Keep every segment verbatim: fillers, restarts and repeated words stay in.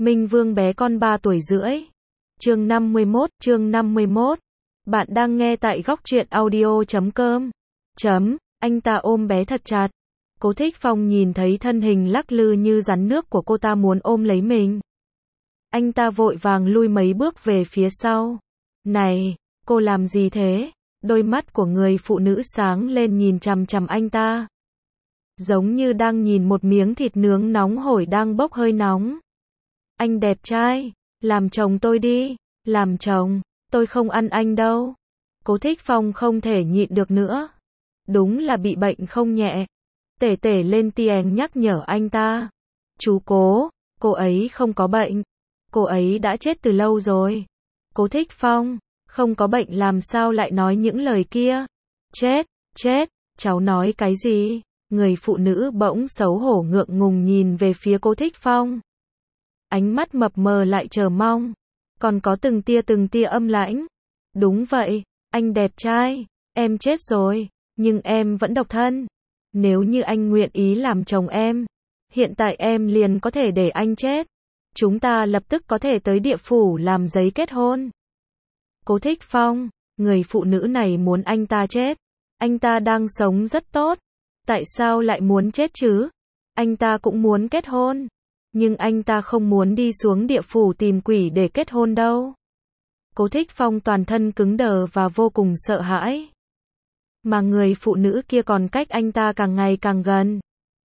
Minh Vương bé con ba tuổi rưỡi. Chương năm mươi mốt, chương năm mươi mốt. Bạn đang nghe tại góc truyện audio chấm com. Chấm, anh ta ôm bé thật chặt. Cố Thích Phong nhìn thấy thân hình lắc lư như rắn nước của cô ta muốn ôm lấy mình. Anh ta vội vàng lui mấy bước về phía sau. Này, cô làm gì thế? Đôi mắt của người phụ nữ sáng lên nhìn chằm chằm anh ta. Giống như đang nhìn một miếng thịt nướng nóng hổi đang bốc hơi nóng. Anh đẹp trai, làm chồng tôi đi, làm chồng, tôi không ăn anh đâu. Cố Thích Phong không thể nhịn được nữa. Đúng là bị bệnh không nhẹ. Tể tể lên tiếng nhắc nhở anh ta. Chú Cố, cô ấy không có bệnh. Cô ấy đã chết từ lâu rồi. Cố Thích Phong, không có bệnh làm sao lại nói những lời kia. Chết, chết, cháu nói cái gì? Người phụ nữ bỗng xấu hổ ngượng ngùng nhìn về phía Cố Thích Phong. Ánh mắt mập mờ lại chờ mong. Còn có từng tia từng tia âm lãnh. Đúng vậy, anh đẹp trai, em chết rồi, nhưng em vẫn độc thân. Nếu như anh nguyện ý làm chồng em, hiện tại em liền có thể để anh chết. Chúng ta lập tức có thể tới địa phủ làm giấy kết hôn. Cố Thích Phong, người phụ nữ này muốn anh ta chết. Anh ta đang sống rất tốt. Tại sao lại muốn chết chứ? Anh ta cũng muốn kết hôn. Nhưng anh ta không muốn đi xuống địa phủ tìm quỷ để kết hôn đâu. Cố Thích Phong toàn thân cứng đờ và vô cùng sợ hãi. Mà người phụ nữ kia còn cách anh ta càng ngày càng gần.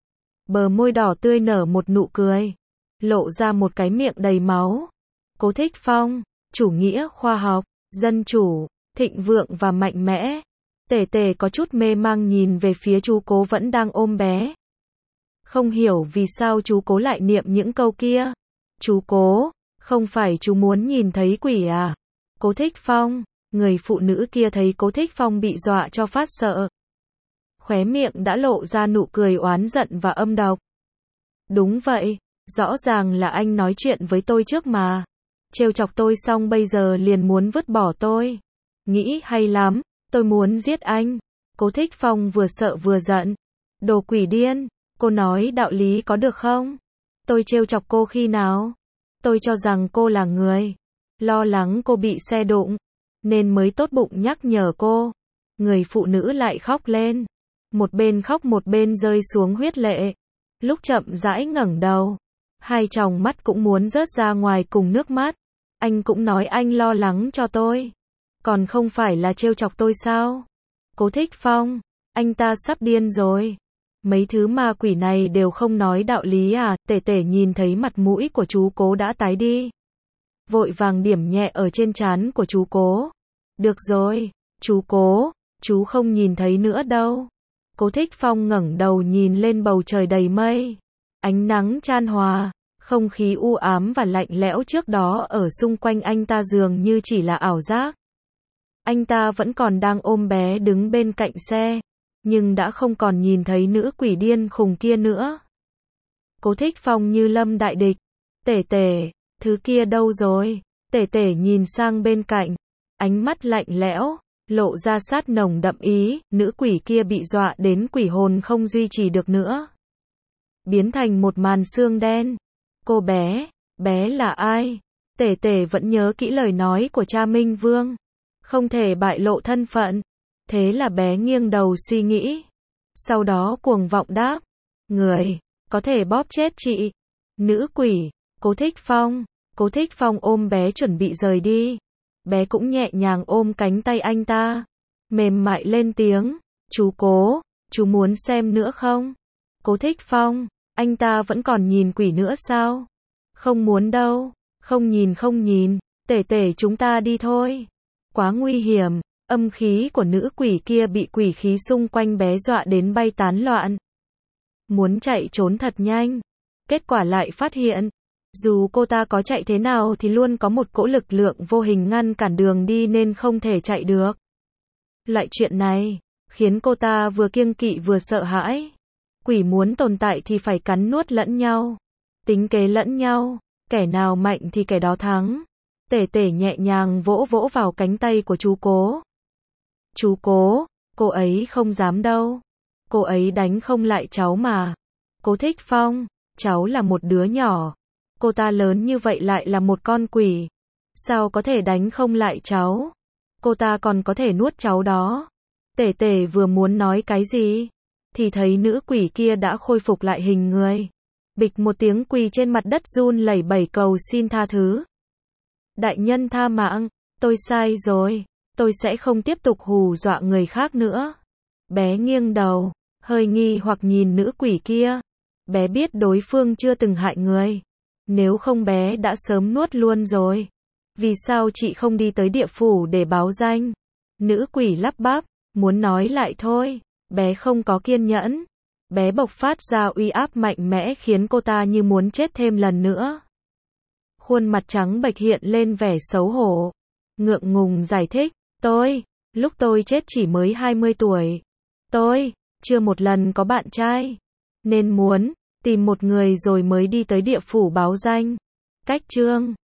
Bờ môi đỏ tươi nở một nụ cười. Lộ ra một cái miệng đầy máu. Cố Thích Phong, chủ nghĩa khoa học, dân chủ, thịnh vượng và mạnh mẽ. Tể tể có chút mê mang nhìn về phía chú Cố vẫn đang ôm bé. Không hiểu vì sao chú Cố lại niệm những câu kia. Chú Cố, không phải chú muốn nhìn thấy quỷ à? Cố Thích Phong, người phụ nữ kia thấy Cố Thích Phong bị dọa cho phát sợ. Khóe miệng đã lộ ra nụ cười oán giận và âm độc. Đúng vậy, rõ ràng là anh nói chuyện với tôi trước mà. Trêu chọc tôi xong bây giờ liền muốn vứt bỏ tôi. Nghĩ hay lắm, tôi muốn giết anh. Cố Thích Phong vừa sợ vừa giận. Đồ quỷ điên, cô nói đạo lý có được không? Tôi trêu chọc cô khi nào? Tôi cho rằng cô là người lo lắng cô bị xe đụng, nên mới tốt bụng nhắc nhở cô. Người phụ nữ lại khóc lên. Một bên khóc một bên rơi xuống huyết lệ. Lúc chậm rãi ngẩng đầu, hai tròng mắt cũng muốn rớt ra ngoài cùng nước mắt. Anh cũng nói anh lo lắng cho tôi. Còn không phải là trêu chọc tôi sao? Cố Thích Phong, anh ta sắp điên rồi. Mấy thứ ma quỷ này đều không nói đạo lý à? Tể tể nhìn thấy mặt mũi của chú Cố đã tái đi. Vội vàng điểm nhẹ ở trên trán của chú Cố. Được rồi, chú Cố, chú không nhìn thấy nữa đâu. Cố Thích Phong ngẩng đầu nhìn lên bầu trời đầy mây. Ánh nắng chan hòa, không khí u ám và lạnh lẽo trước đó ở xung quanh anh ta dường như chỉ là ảo giác. Anh ta vẫn còn đang ôm bé đứng bên cạnh xe, nhưng đã không còn nhìn thấy nữ quỷ điên khùng kia nữa. Cố Thích Phong như lâm đại địch. Tể tể, thứ kia đâu rồi? Tể tể nhìn sang bên cạnh, ánh mắt lạnh lẽo, lộ ra sát nồng đậm ý. Nữ quỷ kia bị dọa đến quỷ hồn không duy trì được nữa, biến thành một màn xương đen. Cô bé, bé là ai? Tể tể vẫn nhớ kỹ lời nói của cha Minh Vương, không thể bại lộ thân phận. Thế là bé nghiêng đầu suy nghĩ. Sau đó cuồng vọng đáp. Người, có thể bóp chết chị. Nữ quỷ, Cố Thích Phong. Cố Thích Phong ôm bé chuẩn bị rời đi. Bé cũng nhẹ nhàng ôm cánh tay anh ta. Mềm mại lên tiếng. Chú Cố, chú muốn xem nữa không? Cố Thích Phong, anh ta vẫn còn nhìn quỷ nữa sao? Không muốn đâu. Không nhìn không nhìn. Tể tể chúng ta đi thôi. Quá nguy hiểm. Âm khí của nữ quỷ kia bị quỷ khí xung quanh bé dọa đến bay tán loạn. Muốn chạy trốn thật nhanh. Kết quả lại phát hiện, dù cô ta có chạy thế nào thì luôn có một cỗ lực lượng vô hình ngăn cản đường đi nên không thể chạy được. Loại chuyện này khiến cô ta vừa kiêng kỵ vừa sợ hãi. Quỷ muốn tồn tại thì phải cắn nuốt lẫn nhau, tính kế lẫn nhau, kẻ nào mạnh thì kẻ đó thắng. Tể tể nhẹ nhàng vỗ vỗ vào cánh tay của chú Cố. Chú Cố, cô ấy không dám đâu. Cô ấy đánh không lại cháu mà. Cố Thích Phong, cháu là một đứa nhỏ. Cô ta lớn như vậy lại là một con quỷ. Sao có thể đánh không lại cháu? Cô ta còn có thể nuốt cháu đó. Tể tể vừa muốn nói cái gì, thì thấy nữ quỷ kia đã khôi phục lại hình người. Bịch một tiếng quỳ trên mặt đất run lẩy bẩy cầu xin tha thứ. Đại nhân tha mạng, tôi sai rồi, tôi sẽ không tiếp tục hù dọa người khác nữa. Bé nghiêng đầu, hơi nghi hoặc nhìn nữ quỷ kia. Bé biết đối phương chưa từng hại người. Nếu không bé đã sớm nuốt luôn rồi. Vì sao chị không đi tới địa phủ để báo danh? Nữ quỷ lắp bắp, muốn nói lại thôi. Bé không có kiên nhẫn. Bé bộc phát ra uy áp mạnh mẽ khiến cô ta như muốn chết thêm lần nữa. Khuôn mặt trắng bệch hiện lên vẻ xấu hổ. Ngượng ngùng giải thích, tôi, lúc tôi chết chỉ mới hai mươi tuổi. Tôi, chưa một lần có bạn trai. Nên muốn, tìm một người rồi mới đi tới địa phủ báo danh. Cách chương